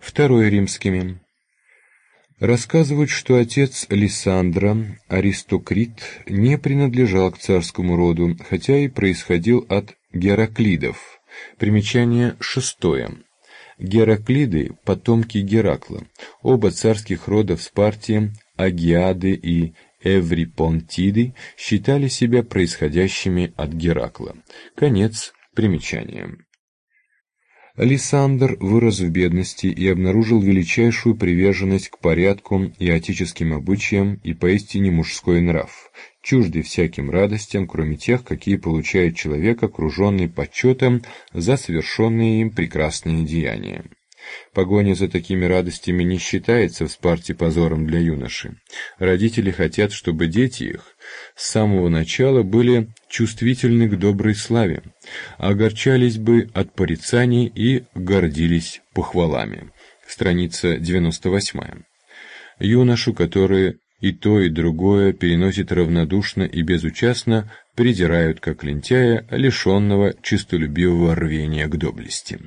Второе римскими. Рассказывают, что отец Лисандра, Аристокрит, не принадлежал к царскому роду, хотя и происходил от Гераклидов. Примечание шестое. Гераклиды – потомки Геракла. Оба царских рода в Спарте, Агиады и Эврипонтиды, считали себя происходящими от Геракла. Конец примечания. Лисандр вырос в бедности и обнаружил величайшую приверженность к порядку и отеческим обычаям и поистине мужской нрав, чуждый всяким радостям, кроме тех, какие получает человек, окруженный почетом за совершенные им прекрасные деяния. Погоня за такими радостями не считается в Спарте позором для юноши. Родители хотят, чтобы дети их с самого начала были чувствительны к доброй славе, огорчались бы от порицаний и гордились похвалами. Страница 98. Юношу, который и то, и другое переносит равнодушно и безучастно, придирают как лентяя, лишенного честолюбивого рвения к доблести.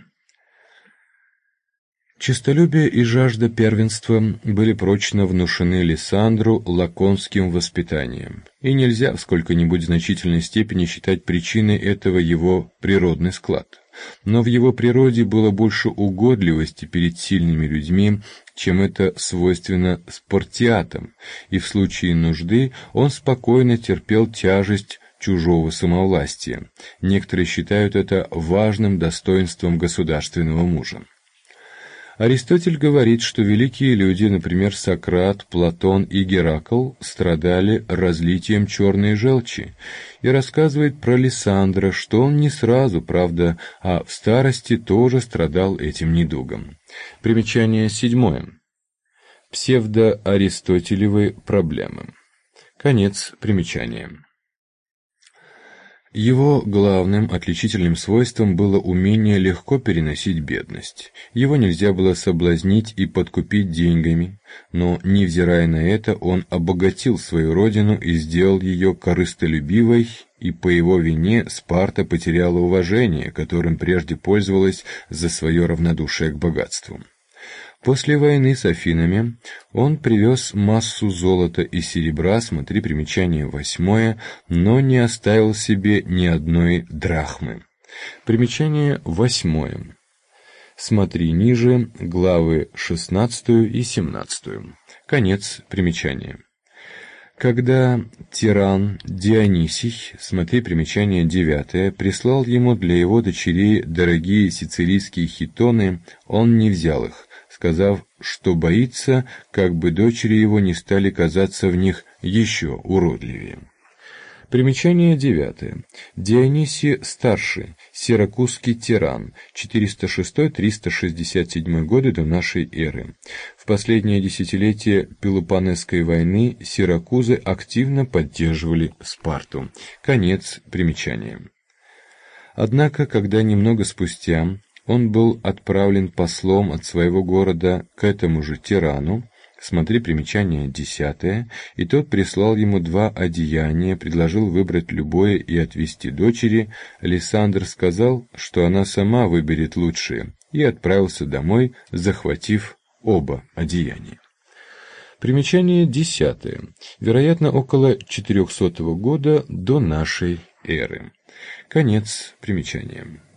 Честолюбие и жажда первенства были прочно внушены Лисандру лаконским воспитанием, и нельзя в сколько-нибудь значительной степени считать причиной этого его природный склад. Но в его природе было больше угодливости перед сильными людьми, чем это свойственно спартиатам, и в случае нужды он спокойно терпел тяжесть чужого самовластия. Некоторые считают это важным достоинством государственного мужа. Аристотель говорит, что великие люди, например, Сократ, Платон и Геракл, страдали разлитием черной желчи, и рассказывает про Лисандра, что он не сразу, правда, а в старости тоже страдал этим недугом. Примечание седьмое. Псевдоаристотелевы проблемы. Конец примечания. Его главным отличительным свойством было умение легко переносить бедность. Его нельзя было соблазнить и подкупить деньгами, но, невзирая на это, он обогатил свою родину и сделал ее корыстолюбивой, и по его вине Спарта потеряла уважение, которым прежде пользовалась за свое равнодушие к богатству. После войны с Афинами он привез массу золота и серебра, смотри примечание 8, но не оставил себе ни одной драхмы. Примечание 8. Смотри ниже главы 16 и 17. Конец примечания. Когда тиран Дионисий, смотри примечание 9, прислал ему для его дочерей дорогие сицилийские хитоны, он не взял их, сказав, что боится, как бы дочери его не стали казаться в них еще уродливее. Примечание 9. Дионисий Старший, сиракузский тиран, 406-367 годы до нашей эры. В последнее десятилетие Пелопоннесской войны сиракузы активно поддерживали Спарту. Конец примечания. Однако, когда немного спустя он был отправлен послом от своего города к этому же тирану, смотри примечание 10, и тот прислал ему 2 одеяния, предложил выбрать любое и отвезти дочери, Лисандр сказал, что она сама выберет лучшее, и отправился домой, захватив оба одеяния. Примечание 10. Вероятно, около 400 года до нашей эры. Конец примечания.